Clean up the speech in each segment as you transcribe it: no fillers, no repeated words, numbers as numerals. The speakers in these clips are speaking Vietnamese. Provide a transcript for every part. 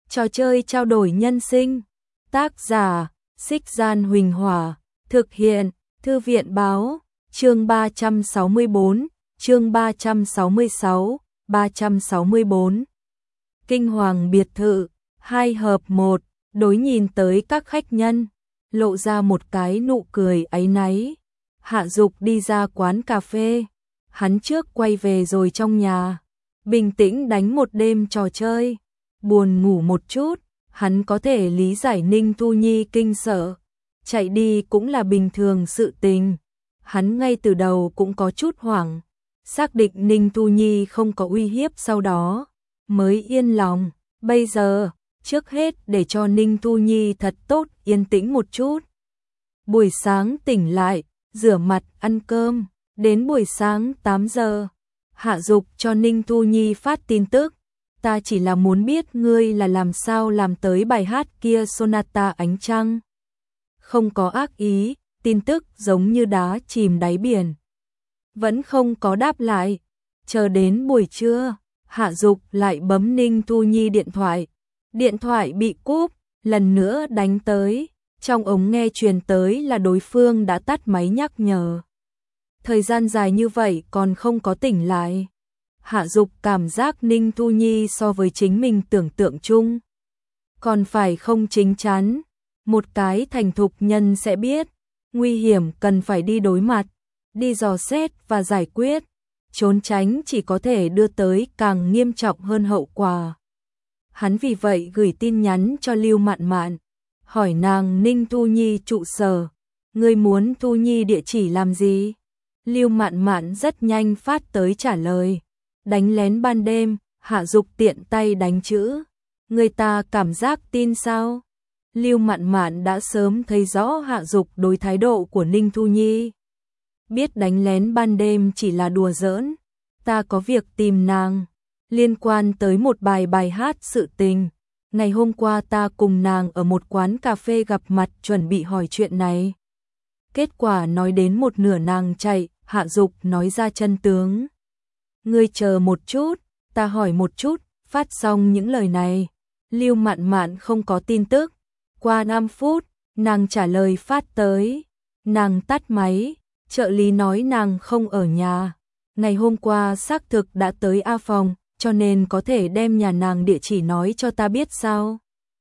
Trò chơi trao đổi nhân sinh. Tác giả: Xích Gian Huỳnh Hỏa. Thực hiện: Thư viện Báo. Chương 364, chương 366, 364. Kinh Hoàng biệt thự, 2+1, đối nhìn tới các khách nhân, lộ ra một cái nụ cười áy náy. Hạ Dục đi ra quán cà phê, hắn trước quay về rồi trong nhà, bình tĩnh đánh một đêm trò chơi, buồn ngủ một chút, hắn có thể lý giải Ninh Thu Nhi kinh sợ, chạy đi cũng là bình thường sự tình. Hắn ngay từ đầu cũng có chút hoảng, xác định Ninh Thu Nhi không có uy hiếp sau đó, mới yên lòng. Bây giờ, trước hết để cho Ninh Thu Nhi thật tốt yên tĩnh một chút. Buổi sáng tỉnh lại, rửa mặt, ăn cơm, đến buổi sáng 8 giờ, Hạ Dục cho Ninh Thu Nhi phát tin tức. Ta chỉ là muốn biết ngươi là làm sao làm tới bài hát kia Sonata Ánh Trăng. Không có ác ý, tin tức giống như đá chìm đáy biển. Vẫn không có đáp lại. Chờ đến buổi trưa, Hạ Dục lại bấm Ninh Thu Nhi điện thoại. Điện thoại bị cúp, lần nữa đánh tới. Trong ống nghe truyền tới là đối phương đã tắt máy nhắc nhở. Thời gian dài như vậy còn không có tỉnh lại. Hạ Dục cảm giác Ninh Thu Nhi so với chính mình tưởng tượng chung còn phải không chính chắn. Một cái thành thục nhân sẽ biết, nguy hiểm cần phải đi đối mặt, đi dò xét và giải quyết, trốn tránh chỉ có thể đưa tới càng nghiêm trọng hơn hậu quả. Hắn vì vậy gửi tin nhắn cho Lưu Mạn Mạn, hỏi nàng Ninh Thu Nhi trụ sở, ngươi muốn Thu Nhi địa chỉ làm gì? Lưu Mạn Mạn rất nhanh phát tới trả lời, đánh lén ban đêm. Hạ Dục tiện tay đánh chữ, người ta cảm giác tin sao? Lưu Mạn Mạn đã sớm thấy rõ Hạ Dục đối thái độ của Ninh Thu Nhi. Biết đánh lén ban đêm chỉ là đùa giỡn, ta có việc tìm nàng, liên quan tới một bài hát sự tình. Ngày hôm qua ta cùng nàng ở một quán cà phê gặp mặt chuẩn bị hỏi chuyện này. Kết quả nói đến một nửa nàng chạy, Hạ Dục nói ra chân tướng. Ngươi chờ một chút, ta hỏi một chút. Phát xong những lời này, Lưu Mạn Mạn không có tin tức. Qua 5 phút, nàng trả lời phát tới. Nàng tắt máy, trợ lý nói nàng không ở nhà. Ngày hôm qua xác thực đã tới A phòng, cho nên có thể đem nhà nàng địa chỉ nói cho ta biết sao?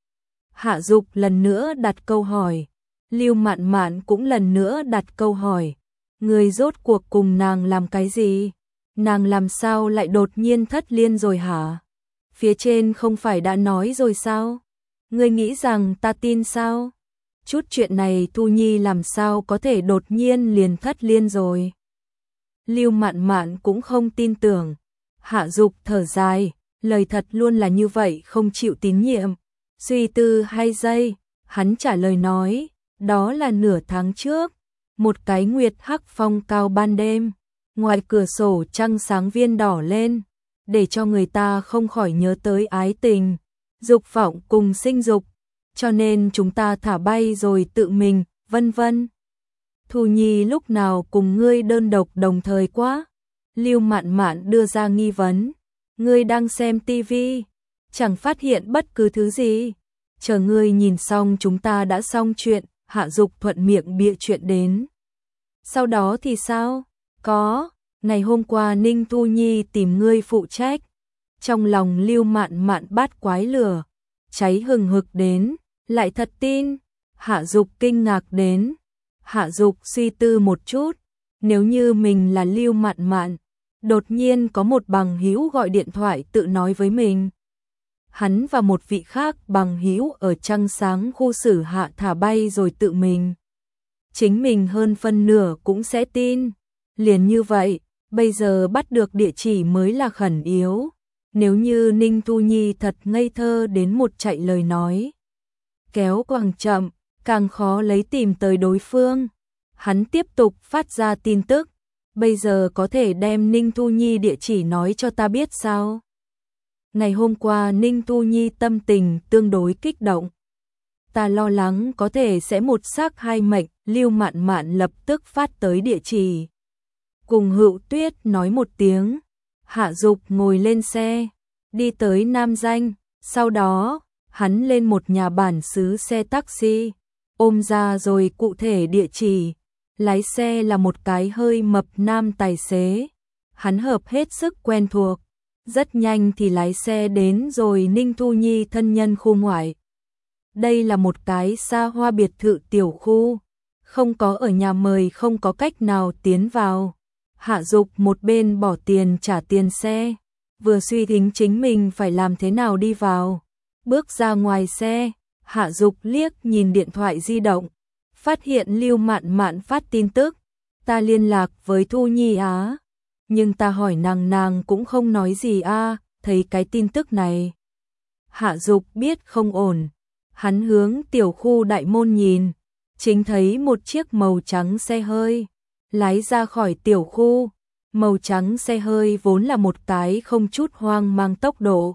Hạ Dục lần nữa đặt câu hỏi. Lưu Mạn Mạn cũng lần nữa đặt câu hỏi. Người rốt cuộc cùng nàng làm cái gì? Nàng làm sao lại đột nhiên thất liên rồi hả? Phía trên không phải đã nói rồi sao? Ngươi nghĩ rằng ta tin sao? Chút chuyện này Thu Nhi làm sao có thể đột nhiên liền thất liên rồi? Lưu Mạn Mạn cũng không tin tưởng. Hạ Dục thở dài, lời thật luôn là như vậy, không chịu tín nhiệm. Suy tư 2 giây, hắn trả lời nói, đó là nửa tháng trước, một cái nguyệt hắc phong cao ban đêm, ngoài cửa sổ trăng sáng viên đỏ lên, để cho người ta không khỏi nhớ tới ái tình, dục vọng cùng sinh dục, cho nên chúng ta thả bay rồi tự mình, vân vân. Thu Nhi lúc nào cùng ngươi đơn độc đồng thời quá? Lưu Mạn Mạn đưa ra nghi vấn. Ngươi đang xem tivi, chẳng phát hiện bất cứ thứ gì. Chờ ngươi nhìn xong chúng ta đã xong chuyện. Hạ Dục thuận miệng bịa chuyện đến. Sau đó thì sao? Có, ngày hôm qua Ninh Thu Nhi tìm ngươi phụ trách. Trong lòng Lưu Mạn Mạn bát quái lửa, cháy hừng hực đến, lại thật tin. Hạ Dục kinh ngạc đến. Hạ Dục suy tư một chút, nếu như mình là Lưu Mạn Mạn, đột nhiên có một bằng hữu gọi điện thoại tự nói với mình. Hắn và một vị khác bằng hữu ở trăng sáng khu xử hạ thả bay rồi tự mình. Chính mình hơn phân nửa cũng sẽ tin. Liền như vậy, bây giờ bắt được địa chỉ mới là khẩn yếu. Nếu như Ninh Thu Nhi thật ngây thơ đến một chạy lời nói, kéo càng chậm, càng khó lấy tìm tới đối phương. Hắn tiếp tục phát ra tin tức. Bây giờ có thể đem Ninh Thu Nhi địa chỉ nói cho ta biết sao? Ngày hôm qua Ninh Thu Nhi tâm tình tương đối kích động. Ta lo lắng có thể sẽ một xác hai mệnh. Lưu Mạn Mạn lập tức phát tới địa chỉ. Cùng Hữu Tuyết nói một tiếng. Hạ Dục ngồi lên xe, đi tới Nam Danh. Sau đó, Hắn lên một nhà bản xứ xe taxi, ôm ra rồi cụ thể địa chỉ. Lái xe là một cái hơi mập nam tài xế. Hắn hợp hết sức quen thuộc. Rất nhanh thì lái xe đến rồi Ninh Thu Nhi thân nhân khu ngoại. Đây là một cái xa hoa biệt thự tiểu khu, không có ở nhà mời, không có cách nào tiến vào. Hạ Dục một bên bỏ tiền trả tiền xe, vừa suy tính chính mình phải làm thế nào đi vào. Bước ra ngoài xe, Hạ Dục liếc nhìn điện thoại di động, phát hiện Lưu Mạn Mạn phát tin tức, ta liên lạc với Thu Nhi á, nhưng ta hỏi nàng cũng không nói gì a. Thấy cái tin tức này, Hạ Dục biết không ổn, hắn hướng tiểu khu đại môn nhìn, chính thấy một chiếc màu trắng xe hơi lái ra khỏi tiểu khu. Màu trắng xe hơi vốn là một cái không chút hoang mang tốc độ,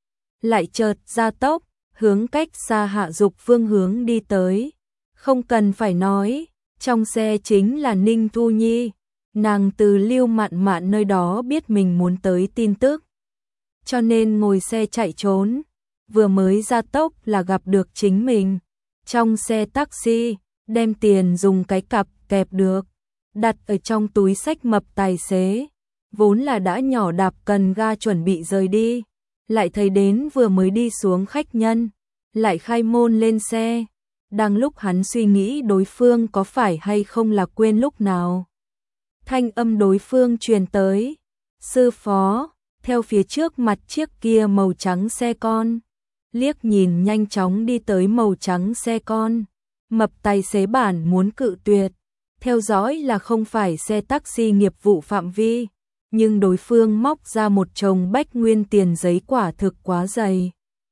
lại chợt gia tốc, hướng cách xa Hạ Dục phương hướng đi tới. Không cần phải nói, trong xe chính là Ninh Thu Nhi. Nàng từ Lưu Mạn Mạn nơi đó biết mình muốn tới tin tức, cho nên ngồi xe chạy trốn. Vừa mới gia tốc là gặp được chính mình. Trong xe taxi, đem tiền dùng cái cặp kẹp được, đặt ở trong túi xách mập tài xế. Vốn là đã nhỏ đạp cần ga chuẩn bị rời đi, lại thấy đến vừa mới đi xuống khách nhân, lại khai môn lên xe. Đang lúc hắn suy nghĩ đối phương có phải hay không là quên lúc nào, thanh âm đối phương truyền tới, sư phó, theo phía trước mặt chiếc kia màu trắng xe con. Liếc nhìn nhanh chóng đi tới màu trắng xe con, mập tài xế bản muốn cự tuyệt, theo dõi là không phải xe taxi nghiệp vụ phạm vi, nhưng đối phương móc ra một chồng bách nguyên tiền giấy quả thực quá dày.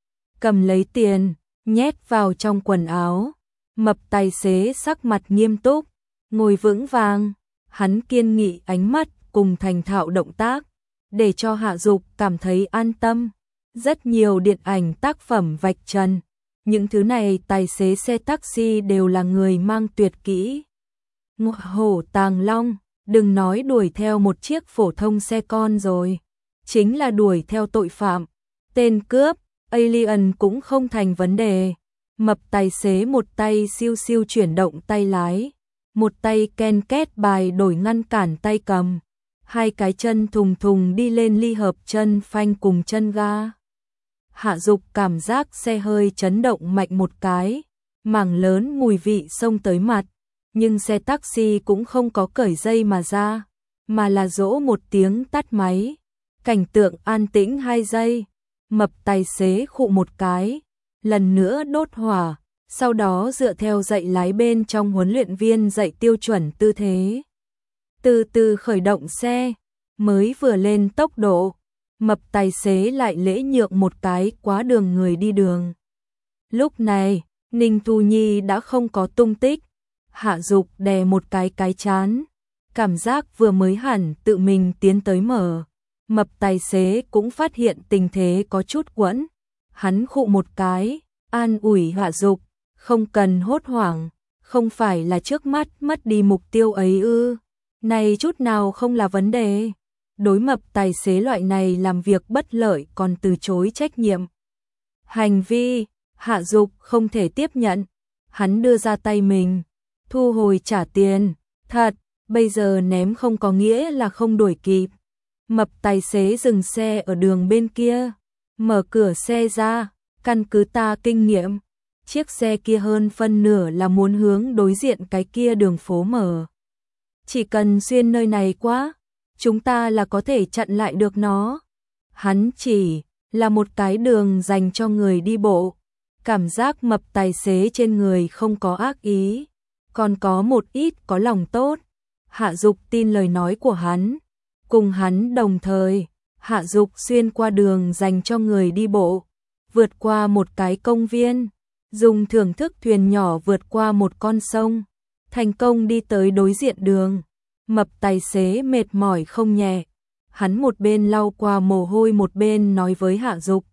Cầm lấy tiền, nhét vào trong quần áo, mập tài xế sắc mặt nghiêm túc, ngồi vững vàng, hắn kiên nghị ánh mắt cùng thành thạo động tác, để cho Hạ Dục cảm thấy an tâm. Rất nhiều điện ảnh tác phẩm vạch trần, những thứ này tài xế xe taxi đều là người mang tuyệt kỹ. Ngọa hổ tàng long, đừng nói đuổi theo một chiếc phổ thông xe con rồi, chính là đuổi theo tội phạm, tên cướp, alien cũng không thành vấn đề. Mập tài xế một tay siêu siêu chuyển động tay lái, một tay ken két bài đổi ngăn cản tay cầm, hai cái chân thùng thùng đi lên ly hợp chân phanh cùng chân ga. Hạ Dục cảm giác xe hơi chấn động mạnh một cái, mảng lớn mùi vị xông tới mặt, nhưng xe taxi cũng không có cởi dây mà ra, mà là dỗ một tiếng tắt máy. Cảnh tượng an tĩnh 2 giây, mập tài xế khụ một cái, lần nữa đốt hỏa, sau đó dựa theo dạy lái bên trong huấn luyện viên dạy tiêu chuẩn tư thế. Từ từ khởi động xe, mới vừa lên tốc độ, mập tài xế lại lễ nhượng một cái quá đường người đi đường. Lúc này, Ninh Thu Nhi đã không có tung tích. Hạ Dục đè một cái chán, cảm giác vừa mới hẳn tự mình tiến tới mở. Mập tài xế cũng phát hiện tình thế có chút quẫn, hắn khụ một cái, an ủi Hạ Dục, không cần hốt hoảng, không phải là trước mắt mất đi mục tiêu ấy ư, này chút nào không là vấn đề. Đối mập tài xế loại này làm việc bất lợi còn từ chối trách nhiệm hành vi, Hạ Dục không thể tiếp nhận. Hắn đưa ra tay mình, thu hồi trả tiền, thật, bây giờ ném không có nghĩa là không đuổi kịp. Mập tài xế dừng xe ở đường bên kia, mở cửa xe ra, căn cứ ta kinh nghiệm, chiếc xe kia hơn phân nửa là muốn hướng đối diện cái kia đường phố mở. Chỉ cần xuyên nơi này quá, chúng ta là có thể chặn lại được nó. Hắn chỉ là một cái đường dành cho người đi bộ. Cảm giác mập tài xế trên người không có ác ý, còn có một ít có lòng tốt. Hạ Dục tin lời nói của hắn. Cùng hắn đồng thời, Hạ Dục xuyên qua đường dành cho người đi bộ, vượt qua một cái công viên, dùng thưởng thức thuyền nhỏ vượt qua một con sông, thành công đi tới đối diện đường. Mập tài xế mệt mỏi không nhẹ, hắn một bên lau qua mồ hôi một bên nói với Hạ Dục.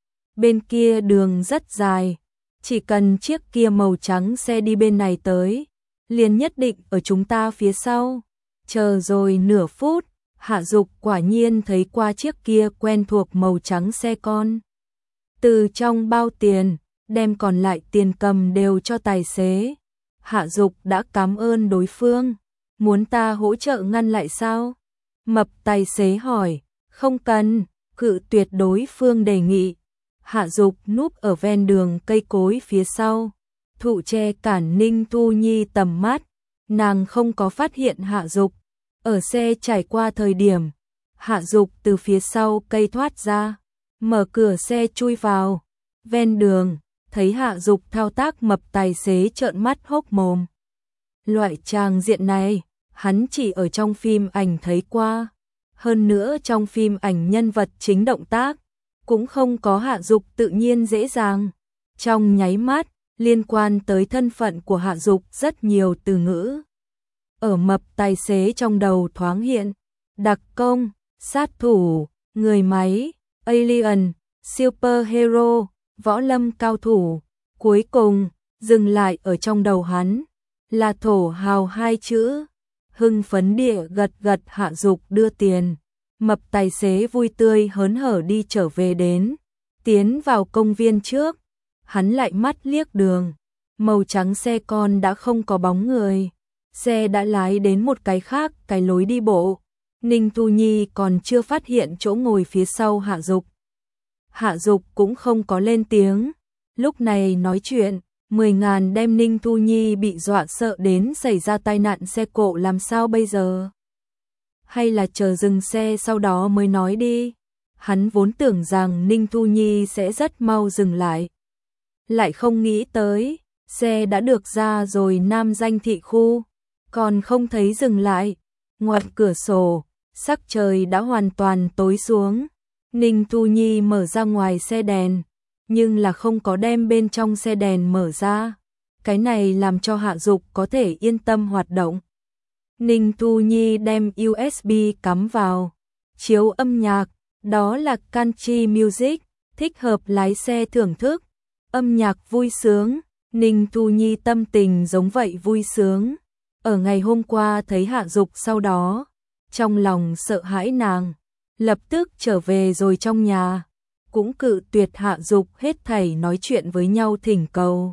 Bên kia đường rất dài, chỉ cần chiếc kia màu trắng xe đi bên này tới, liền nhất định ở chúng ta phía sau. Chờ rồi nửa phút, Hạ Dục quả nhiên thấy qua chiếc kia quen thuộc màu trắng xe con. Từ trong bao tiền, đem còn lại tiền cầm đều cho tài xế. Hạ Dục đã cảm ơn đối phương, muốn ta hỗ trợ ngăn lại sao? Mập tài xế hỏi, không cần, cự tuyệt đối phương đề nghị. Hạ Dục núp ở ven đường cây cối phía sau, thụ che cản Ninh Thu Nhi tầm mắt, nàng không có phát hiện Hạ Dục. Ở xe trải qua thời điểm, Hạ Dục từ phía sau cây thoát ra, mở cửa xe chui vào. Ven đường, thấy Hạ Dục thao tác, mập tài xế trợn mắt hốc mồm. Loại tràng diện này, hắn chỉ ở trong phim ảnh thấy qua. Hơn nữa trong phim ảnh nhân vật chính động tác, cũng không có Hạ Dục tự nhiên dễ dàng. Trong nháy mắt, liên quan tới thân phận của Hạ Dục rất nhiều từ ngữ. Ở mập tài xế trong đầu thoáng hiện, đặc công, sát thủ, người máy, alien, superhero, võ lâm cao thủ. Cuối cùng, dừng lại ở trong đầu hắn, là thổ hào hai chữ. Hưng phấn địa gật gật. Hạ Dục đưa tiền. Mập tài xế vui tươi hớn hở đi trở về đến. Tiến vào công viên trước, hắn lại mắt liếc đường. Màu trắng xe con đã không có bóng người. Xe đã lái đến một cái khác, cái lối đi bộ. Ninh Thu Nhi còn chưa phát hiện chỗ ngồi phía sau Hạ Dục. Hạ Dục cũng không có lên tiếng. Lúc này nói chuyện, 10.000 đem Ninh Thu Nhi bị dọa sợ đến xảy ra tai nạn xe cộ làm sao bây giờ? Hay là chờ dừng xe sau đó mới nói đi? Hắn vốn tưởng rằng Ninh Thu Nhi sẽ rất mau dừng lại. Lại không nghĩ tới, xe đã được ra rồi Nam Danh thị khu, còn không thấy dừng lại. Ngoài cửa sổ, sắc trời đã hoàn toàn tối xuống. Ninh Thu Nhi mở ra ngoài xe đèn, nhưng là không có đem bên trong xe đèn mở ra. Cái này làm cho Hạ Dục có thể yên tâm hoạt động. Ninh Thu Nhi đem USB cắm vào, chiếu âm nhạc, đó là country music, thích hợp lái xe thưởng thức. Âm nhạc vui sướng, Ninh Thu Nhi tâm tình giống vậy vui sướng. Ở ngày hôm qua thấy Hạ Dục sau đó, trong lòng sợ hãi nàng, lập tức trở về rồi trong nhà, cũng cự tuyệt Hạ Dục hết thảy nói chuyện với nhau thỉnh cầu.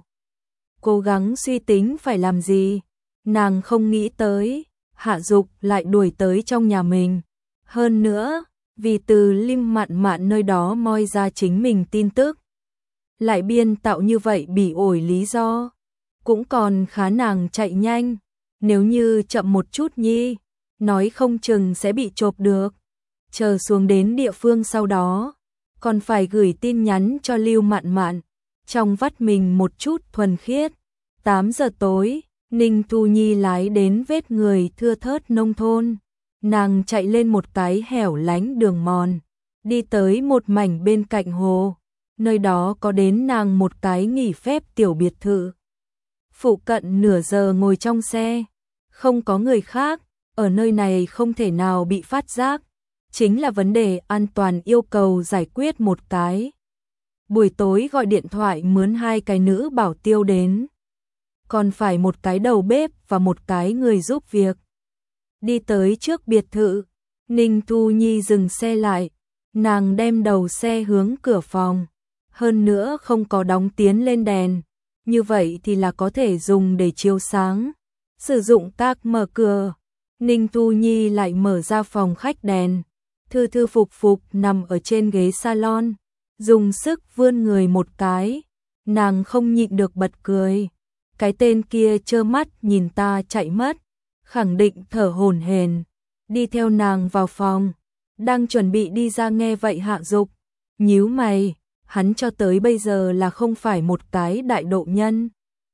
Cố gắng suy tính phải làm gì, nàng không nghĩ tới, Hạ Dục lại đuổi tới trong nhà mình. Hơn nữa, vì từ Lim Mạn Mạn nơi đó moi ra chính mình tin tức, lại biên tạo như vậy bỉ ổi lý do, cũng còn khá nàng chạy nhanh. Nếu như chậm một chút nhi, nói không chừng sẽ bị chộp được. Chờ xuống đến địa phương sau đó, còn phải gửi tin nhắn cho Lưu Mạn Mạn, trong vắt mình một chút thuần khiết. 8 giờ tối, Ninh Thu Nhi lái đến vết người thưa thớt nông thôn. Nàng chạy lên một cái hẻo lánh đường mòn, đi tới một mảnh bên cạnh hồ. Nơi đó có đến nàng một cái nghỉ phép tiểu biệt thự. Phụ cận nửa giờ ngồi trong xe, không có người khác, ở nơi này không thể nào bị phát giác. Chính là vấn đề an toàn yêu cầu giải quyết một cái. Buổi tối gọi điện thoại mướn 2 cái nữ bảo tiêu đến, còn phải một cái đầu bếp và một cái người giúp việc. Đi tới trước biệt thự, Ninh Thu Nhi dừng xe lại, nàng đem đầu xe hướng cửa phòng, hơn nữa không có đóng tiến lên đèn, như vậy thì là có thể dùng để chiếu sáng. Sử dụng các mở cửa, Ninh Thu Nhi lại mở ra phòng khách đèn, thư thư phục phục nằm ở trên ghế salon, dùng sức vươn người một cái, nàng không nhịn được bật cười. Cái tên kia trơ mắt nhìn ta chạy mất, khẳng định thở hổn hển, đi theo nàng vào phòng, đang chuẩn bị đi ra nghe vậy Hạ Dục nhíu mày, hắn cho tới bây giờ là không phải một cái đại độ nhân.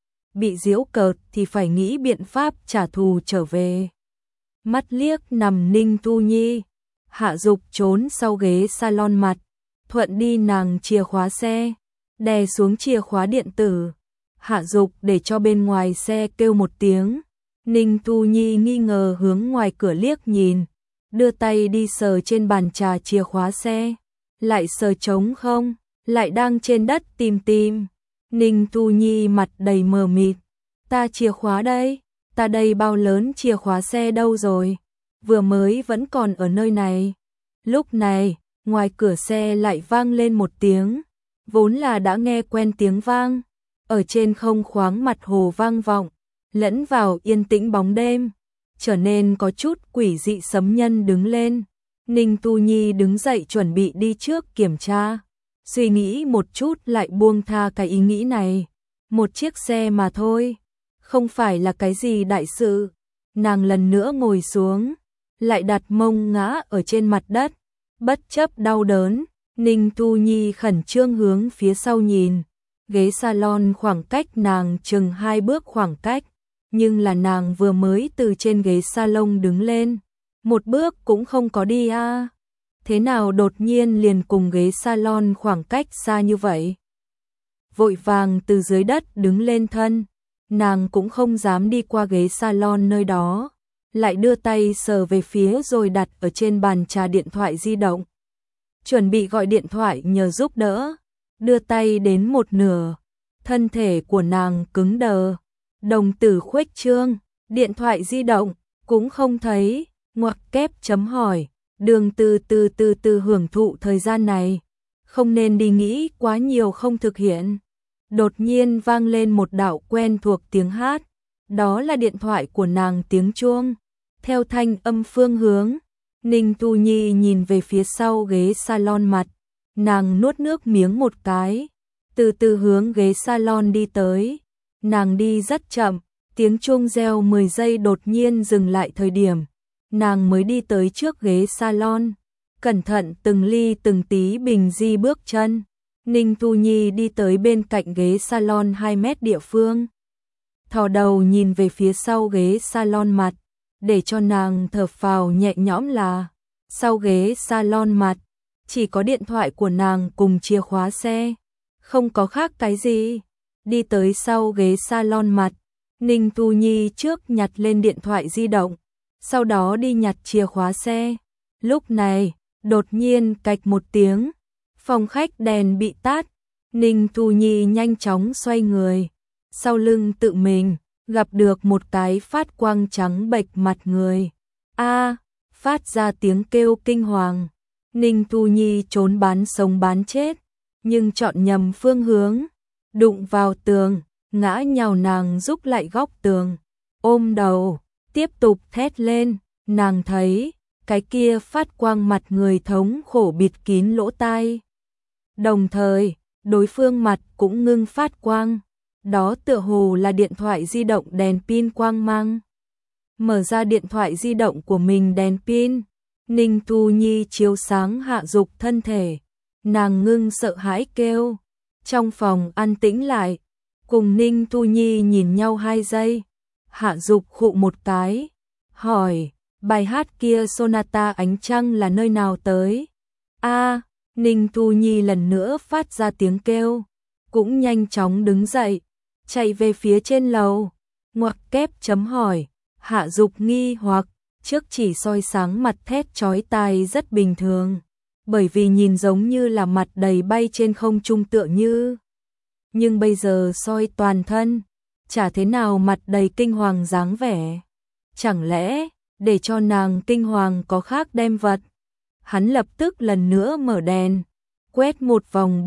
Bị giễu cợt thì phải nghĩ biện pháp trả thù trở về. Mắt liếc nằm Ninh Thu Nhi, Hạ Dục trốn sau ghế salon mặt, thuận đi nàng chìa khóa xe, đè xuống chìa khóa điện tử. Hạ Dục để cho bên ngoài xe kêu một tiếng. Ninh Thu Nhi nghi ngờ hướng ngoài cửa liếc nhìn, đưa tay đi sờ trên bàn trà chìa khóa xe, lại sờ trống không, lại đang trên đất tìm tìm. Ninh Thu Nhi mặt đầy mờ mịt, ta chìa khóa đây, ta đây bao lớn chìa khóa xe đâu rồi, vừa mới vẫn còn ở nơi này. Lúc này, ngoài cửa xe lại vang lên một tiếng, vốn là đã nghe quen tiếng vang, ở trên không khoáng mặt hồ vang vọng, lẫn vào yên tĩnh bóng đêm, trở nên có chút quỷ dị. Sấm Nhân đứng lên, Ninh Tu Nhi đứng dậy chuẩn bị đi trước kiểm tra, suy nghĩ một chút lại buông tha cái ý nghĩ này, một chiếc xe mà thôi, không phải là cái gì đại sự. Nàng lần nữa ngồi xuống, lại đặt mông ngã ở trên mặt đất, bất chấp đau đớn, Ninh Tu Nhi khẩn trương hướng phía sau nhìn, ghế salon khoảng cách nàng chừng 2 bước khoảng cách, nhưng là nàng vừa mới từ trên ghế salon đứng lên, một bước cũng không có đi a. Thế nào đột nhiên liền cùng ghế salon khoảng cách xa như vậy? Vội vàng từ dưới đất đứng lên thân, nàng cũng không dám đi qua ghế salon nơi đó, lại đưa tay sờ về phía rồi đặt ở trên bàn trà điện thoại di động. Chuẩn bị gọi điện thoại nhờ giúp đỡ, đưa tay đến một nửa, thân thể của nàng cứng đờ, đồng tử khuếch trương, điện thoại di động cũng không thấy, ngoặc kép chấm hỏi, Đường từ hưởng thụ thời gian này, không nên đi nghĩ quá nhiều không thực hiện. Đột nhiên vang lên một đạo quen thuộc tiếng hát, đó là điện thoại của nàng tiếng chuông, theo thanh âm phương hướng. Ninh Tu Nhi nhìn về phía sau ghế salon mặt, nàng nuốt nước miếng một cái, từ từ hướng ghế salon đi tới. Nàng đi rất chậm, tiếng chuông reo 10 giây đột nhiên dừng lại thời điểm nàng mới đi tới trước ghế salon, cẩn thận từng ly từng tí bình di bước chân. Ninh Tu Nhi đi tới bên cạnh ghế salon 2 mét địa phương, thò đầu nhìn về phía sau ghế salon mặt, để cho nàng thở phào nhẹ nhõm là sau ghế salon mặt chỉ có điện thoại của nàng cùng chìa khóa xe, không có khác cái gì. Đi tới sau ghế salon mặt, Ninh Tu Nhi trước nhặt lên điện thoại di động, sau đó đi nhặt chìa khóa xe. Lúc này, đột nhiên cạch một tiếng, phòng khách đèn bị tắt, Ninh Tu Nhi nhanh chóng xoay người, sau lưng tự mình gặp được một cái phát quang trắng bệch mặt người. A, phát ra tiếng kêu kinh hoàng. Ninh Tu Nhi trốn bán sống bán chết, nhưng chọn nhầm phương hướng, đụng vào tường, ngã nhào. Nàng rúc lại góc tường, ôm đầu, tiếp tục thét lên. Nàng thấy cái kia phát quang mặt người thống khổ bịt kín lỗ tai, đồng thời đối phương mặt cũng ngưng phát quang, đó tựa hồ là điện thoại di động đèn pin quang mang. Mở ra điện thoại di động của mình đèn pin, Ninh Tu Nhi chiếu sáng hạ dục thân thể, nàng ngưng sợ hãi kêu. Trong phòng an tĩnh lại, cùng Ninh Tu Nhi nhìn nhau 2 giây, hạ dục khụ một cái, hỏi, bài hát kia Sonata Ánh Trăng là nơi nào tới? A, Ninh Tu Nhi lần nữa phát ra tiếng kêu, cũng nhanh chóng đứng dậy, chạy về phía trên lầu, ngoặc kép chấm hỏi. Hạ dục nghi hoặc, trước chỉ soi sáng mặt thét chói tai rất bình thường, bởi vì nhìn giống như là mặt đầy bay trên không trung tựa như. Nhưng bây giờ soi toàn thân, chả thế nào mặt đầy kinh hoàng dáng vẻ. Chẳng lẽ, để cho nàng kinh hoàng có khác đem vật? Hắn lập tức lần nữa mở đèn, quét một vòng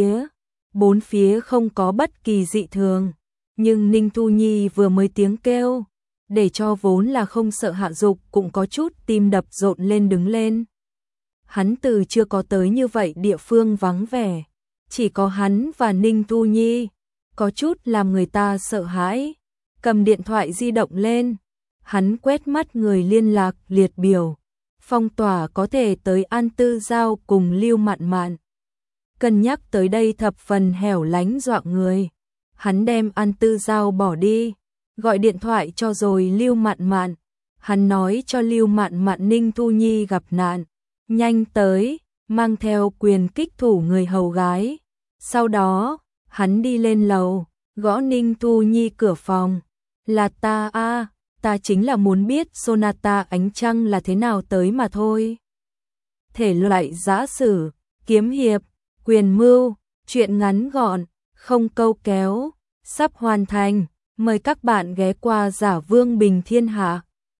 bốn phía không có bất kỳ dị thường, nhưng Ninh Tu Nhi vừa mới tiếng kêu, để cho vốn là không sợ hạ dục cũng có chút tim đập rộn lên đứng lên. Hắn từ chưa có tới như vậy địa phương vắng vẻ, chỉ có hắn và Ninh Tu Nhi, có chút làm người ta sợ hãi. Cầm điện thoại di động lên, hắn quét mắt người liên lạc liệt biểu, phong tỏa có thể tới An Tư Giao cùng Lưu Mạn Mạn. Cân nhắc tới đây thập phần hẻo lánh dọa người, hắn đem An Tư Giao bỏ đi, gọi điện thoại cho rồi Lưu Mạn Mạn. Hắn nói cho Lưu Mạn Mạn Ninh Tu Nhi gặp nạn, nhanh tới, mang theo quyền kích thủ người hầu gái. Sau đó, hắn đi lên lầu, gõ Ninh Tu Nhi cửa phòng. Là ta a, ta chính là muốn biết Sonata Ánh Trăng là thế nào tới mà thôi. Thể loại giã sử, kiếm hiệp, quyền mưu, truyện ngắn gọn, không câu kéo, sắp hoàn thành. Mời các bạn ghé qua Giả Vương Bình Thiên Hạ.